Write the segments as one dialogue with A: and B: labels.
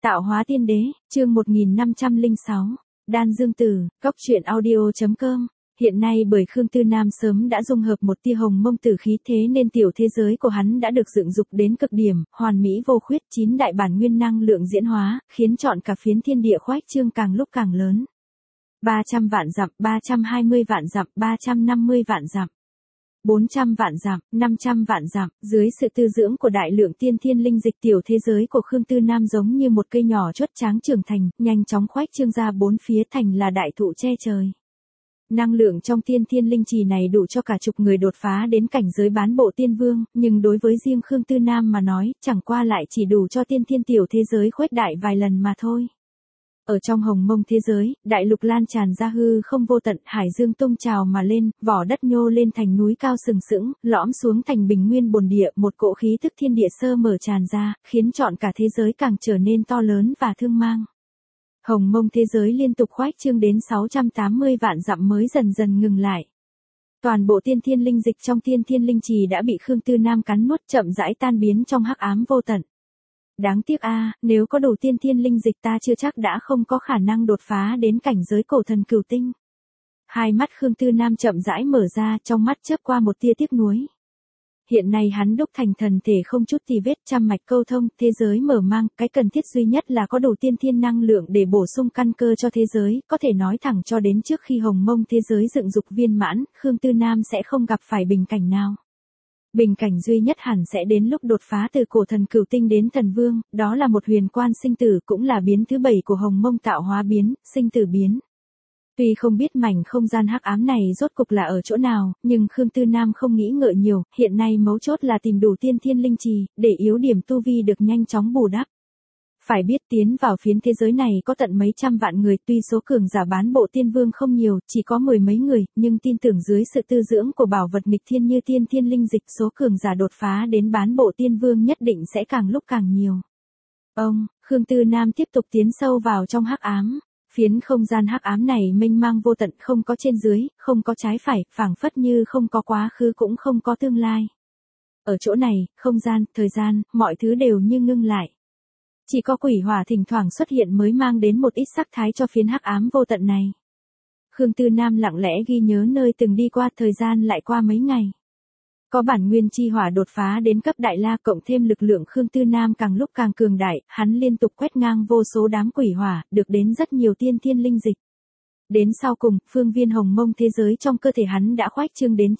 A: Tạo hóa tiên đế, chương 1506, Đan Dương Tử, Cốc truyện audio.com. Hiện nay bởi Khương Tư Nam sớm đã dung hợp một tia hồng mông tử khí, thế nên tiểu thế giới của hắn đã được dựng dục đến cực điểm, hoàn mỹ vô khuyết, 9 đại bản nguyên năng lượng diễn hóa, khiến trọn cả phiến thiên địa khoách trương càng lúc càng lớn. 300 vạn dặm, 320 vạn dặm, 350 vạn dặm. 400 vạn dặm, 500 vạn dặm, dưới sự tư dưỡng của đại lượng tiên thiên linh dịch, tiểu thế giới của Khương Tư Nam giống như một cây nhỏ chuất tráng trưởng thành, nhanh chóng khoách trương ra bốn phía thành là đại thụ che trời. Năng lượng trong tiên thiên linh trì này đủ cho cả chục người đột phá đến cảnh giới bán bộ tiên vương, nhưng đối với riêng Khương Tư Nam mà nói, chẳng qua lại chỉ đủ cho tiên thiên tiểu thế giới khuếch đại vài lần mà thôi. Ở trong hồng mông thế giới, đại lục lan tràn ra hư không vô tận, hải dương tung trào mà lên, vỏ đất nhô lên thành núi cao sừng sững, lõm xuống thành bình nguyên bồn địa, một cỗ khí tức thiên địa sơ mở tràn ra, khiến trọn cả thế giới càng trở nên to lớn và thương mang. Hồng mông thế giới liên tục khoách trương đến 680 vạn dặm mới dần dần ngừng lại. Toàn bộ tiên thiên linh dịch trong tiên thiên linh trì đã bị Khương Tư Nam cắn nuốt, chậm rãi tan biến trong hắc ám vô tận. Đáng tiếc nếu có đủ tiên thiên linh dịch ta chưa chắc đã không có khả năng đột phá đến cảnh giới cổ thần cửu tinh. Hai mắt Khương Tư Nam chậm rãi mở ra, trong mắt chớp qua một tia tiếc nuối. Hiện nay hắn đúc thành thần thể không chút tì vết, trăm mạch câu thông, thế giới mở mang, cái cần thiết duy nhất là có đủ tiên thiên năng lượng để bổ sung căn cơ cho thế giới, có thể nói thẳng cho đến trước khi hồng mông thế giới dựng dục viên mãn, Khương Tư Nam sẽ không gặp phải bình cảnh nào. Bình cảnh duy nhất hẳn sẽ đến lúc đột phá từ cổ thần cửu tinh đến thần vương, đó là một huyền quan sinh tử, cũng là biến thứ 7 của hồng mông tạo hóa biến, sinh tử biến. Tuy không biết mảnh không gian hắc ám này rốt cục là ở chỗ nào, nhưng Khương Tư Nam không nghĩ ngợi nhiều, hiện nay mấu chốt là tìm đủ tiên thiên linh trì, để yếu điểm tu vi được nhanh chóng bù đắp. Phải biết tiến vào phiến thế giới này có tận mấy trăm vạn người, tuy số cường giả bán bộ tiên vương không nhiều, chỉ có mười mấy người, nhưng tin tưởng dưới sự tư dưỡng của bảo vật nghịch thiên như tiên thiên linh dịch, số cường giả đột phá đến bán bộ tiên vương nhất định sẽ càng lúc càng nhiều. Khương Tư Nam tiếp tục tiến sâu vào trong hắc ám. Phiến không gian hắc ám này mênh mang vô tận, không có trên dưới, không có trái phải, phảng phất như không có quá khứ cũng không có tương lai. Ở chỗ này, không gian, thời gian, mọi thứ đều như ngưng lại. Chỉ có quỷ hỏa thỉnh thoảng xuất hiện mới mang đến một ít sắc thái cho phiến hắc ám vô tận này. Khương Tư Nam lặng lẽ ghi nhớ nơi từng đi qua, thời gian lại qua mấy ngày. Có bản nguyên chi hỏa đột phá đến cấp đại la, cộng thêm lực lượng Khương Tư Nam càng lúc càng cường đại, hắn liên tục quét ngang vô số đám quỷ hỏa, được đến rất nhiều tiên thiên linh dịch. Đến sau cùng, phương viên hồng mông thế giới trong cơ thể hắn đã khoách trương đến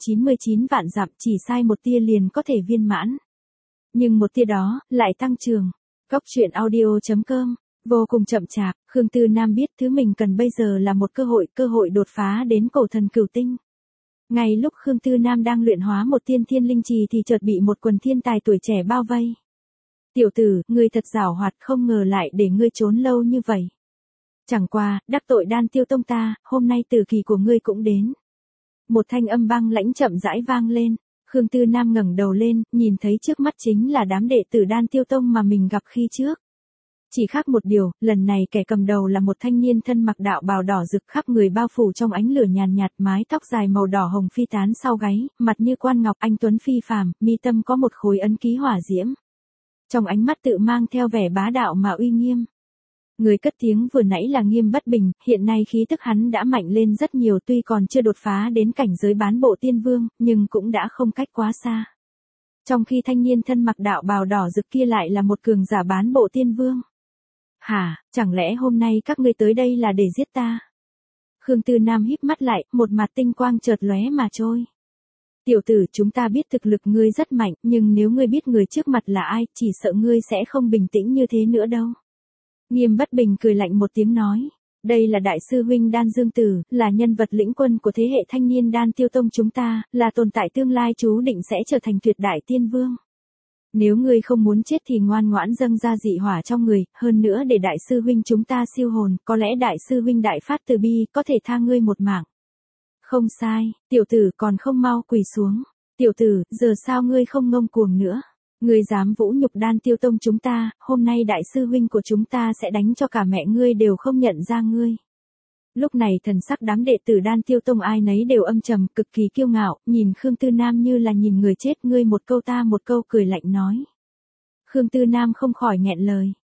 A: 999 vạn dặm, chỉ sai một tia liền có thể viên mãn. Nhưng một tia đó, lại tăng trưởng. Cốc truyện audio.com, vô cùng chậm chạp, Khương Tư Nam biết thứ mình cần bây giờ là một cơ hội đột phá đến cổ thần cửu tinh. Ngay lúc Khương Tư Nam đang luyện hóa một tiên thiên linh trì thì chợt bị một quần thiên tài tuổi trẻ bao vây. Tiểu tử, ngươi thật giảo hoạt, không ngờ lại để ngươi trốn lâu như vậy. Chẳng qua, đắc tội Đan Tiêu Tông ta, hôm nay tử kỳ của ngươi cũng đến. Một thanh âm băng lãnh chậm rãi vang lên. Khương Tư Nam ngẩng đầu lên, nhìn thấy trước mắt chính là đám đệ tử Đan Tiêu Tông mà mình gặp khi trước. Chỉ khác một điều, lần này kẻ cầm đầu là một thanh niên thân mặc đạo bào đỏ rực, khắp người bao phủ trong ánh lửa nhàn nhạt, mái tóc dài màu đỏ hồng phi tán sau gáy, mặt như quan ngọc, anh tuấn phi phàm, mi tâm có một khối ấn ký hỏa diễm. Trong ánh mắt tự mang theo vẻ bá đạo mà uy nghiêm. Người cất tiếng vừa nãy là Nghiêm Bất Bình, hiện nay khí tức hắn đã mạnh lên rất nhiều, tuy còn chưa đột phá đến cảnh giới bán bộ tiên vương, nhưng cũng đã không cách quá xa. Trong khi thanh niên thân mặc đạo bào đỏ rực kia lại là một cường giả bán bộ tiên vương. Hả, chẳng lẽ hôm nay các ngươi tới đây là để giết ta? Khương Tư Nam híp mắt lại, một mặt tinh quang chợt lóe mà trôi. Tiểu tử, chúng ta biết thực lực ngươi rất mạnh, nhưng nếu ngươi biết người trước mặt là ai, chỉ sợ ngươi sẽ không bình tĩnh như thế nữa đâu. Nghiêm Bất Bình cười lạnh một tiếng nói, đây là đại sư huynh Đan Dương Tử, là nhân vật lĩnh quân của thế hệ thanh niên Đan Tiêu Tông chúng ta, là tồn tại tương lai chú định sẽ trở thành tuyệt đại tiên vương. Nếu ngươi không muốn chết thì ngoan ngoãn dâng ra dị hỏa trong người, hơn nữa để đại sư huynh chúng ta siêu hồn, có lẽ đại sư huynh đại phát từ bi, có thể tha ngươi một mạng. Không sai, tiểu tử còn không mau quỳ xuống. Tiểu tử, giờ sao ngươi không ngông cuồng nữa? Ngươi dám vũ nhục Đan Tiêu Tông chúng ta, hôm nay đại sư huynh của chúng ta sẽ đánh cho cả mẹ ngươi đều không nhận ra ngươi. Lúc này thần sắc đám đệ tử Đan Tiêu Tông ai nấy đều âm trầm, cực kỳ kiêu ngạo, nhìn Khương Tư Nam như là nhìn người chết, ngươi một câu ta một câu, cười lạnh nói. Khương Tư Nam không khỏi nghẹn lời.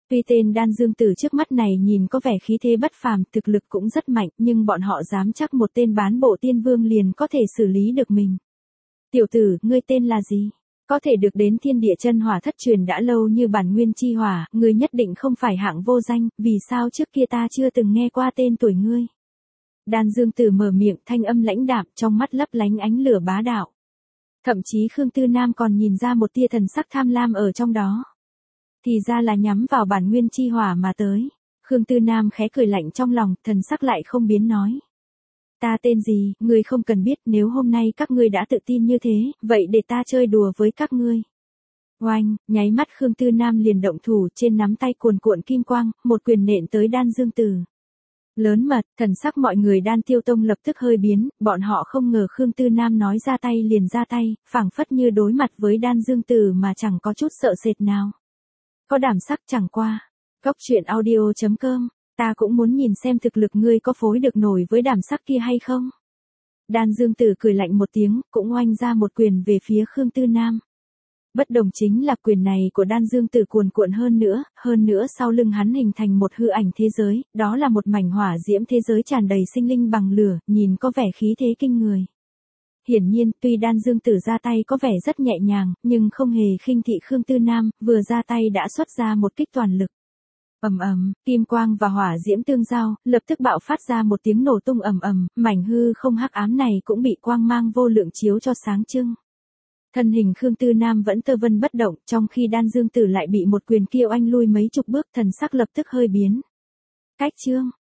A: Tuy tên Đan Dương Tử trước mắt này nhìn có vẻ khí thế bất phàm, thực lực cũng rất mạnh, nhưng bọn họ dám chắc một tên bán bộ tiên vương liền có thể xử lý được mình. Tiểu tử, ngươi tên là gì? Có thể được đến thiên địa chân hỏa thất truyền đã lâu như bản nguyên chi hỏa, ngươi nhất định không phải hạng vô danh, vì sao trước kia ta chưa từng nghe qua tên tuổi ngươi? Đan Dương Tử mở miệng, thanh âm lãnh đạm, trong mắt lấp lánh ánh lửa bá đạo. Thậm chí Khương Tư Nam còn nhìn ra một tia thần sắc tham lam ở trong đó. Thì ra là nhắm vào bản nguyên chi hỏa mà tới. Khương Tư Nam khẽ cười lạnh trong lòng, thần sắc lại không biến nói. Ta tên gì, ngươi không cần biết, nếu hôm nay các ngươi đã tự tin như thế, vậy để ta chơi đùa với các ngươi. Oanh, nháy mắt Khương Tư Nam liền động thủ, trên nắm tay cuồn cuộn kim quang, một quyền nện tới Đan Dương Tử. Lớn mật, thần sắc mọi người Đan Tiêu Tông lập tức hơi biến, bọn họ không ngờ Khương Tư Nam nói ra tay liền ra tay, phảng phất như đối mặt với Đan Dương Tử mà chẳng có chút sợ sệt nào. Có đảm sắc chẳng qua. Góc truyện audio.com, ta cũng muốn nhìn xem thực lực ngươi có phối được nổi với đảm sắc kia hay không. Đan Dương Tử cười lạnh một tiếng, cũng oanh ra một quyền về phía Khương Tư Nam. Bất đồng chính là quyền này của Đan Dương Tử cuồn cuộn hơn nữa sau lưng hắn hình thành một hư ảnh thế giới, đó là một mảnh hỏa diễm thế giới tràn đầy sinh linh bằng lửa, nhìn có vẻ khí thế kinh người. Hiển nhiên, tuy Đan Dương Tử ra tay có vẻ rất nhẹ nhàng, nhưng không hề khinh thị Khương Tư Nam, vừa ra tay đã xuất ra một kích toàn lực. Ầm ầm, kim quang và hỏa diễm tương giao, lập tức bạo phát ra một tiếng nổ tung ầm ầm, mảnh hư không hắc ám này cũng bị quang mang vô lượng chiếu cho sáng trưng. Thân hình Khương Tư Nam vẫn tơ vân bất động, trong khi Đan Dương Tử lại bị một quyền kia oanh lui mấy chục bước, thần sắc lập tức hơi biến. Cách chương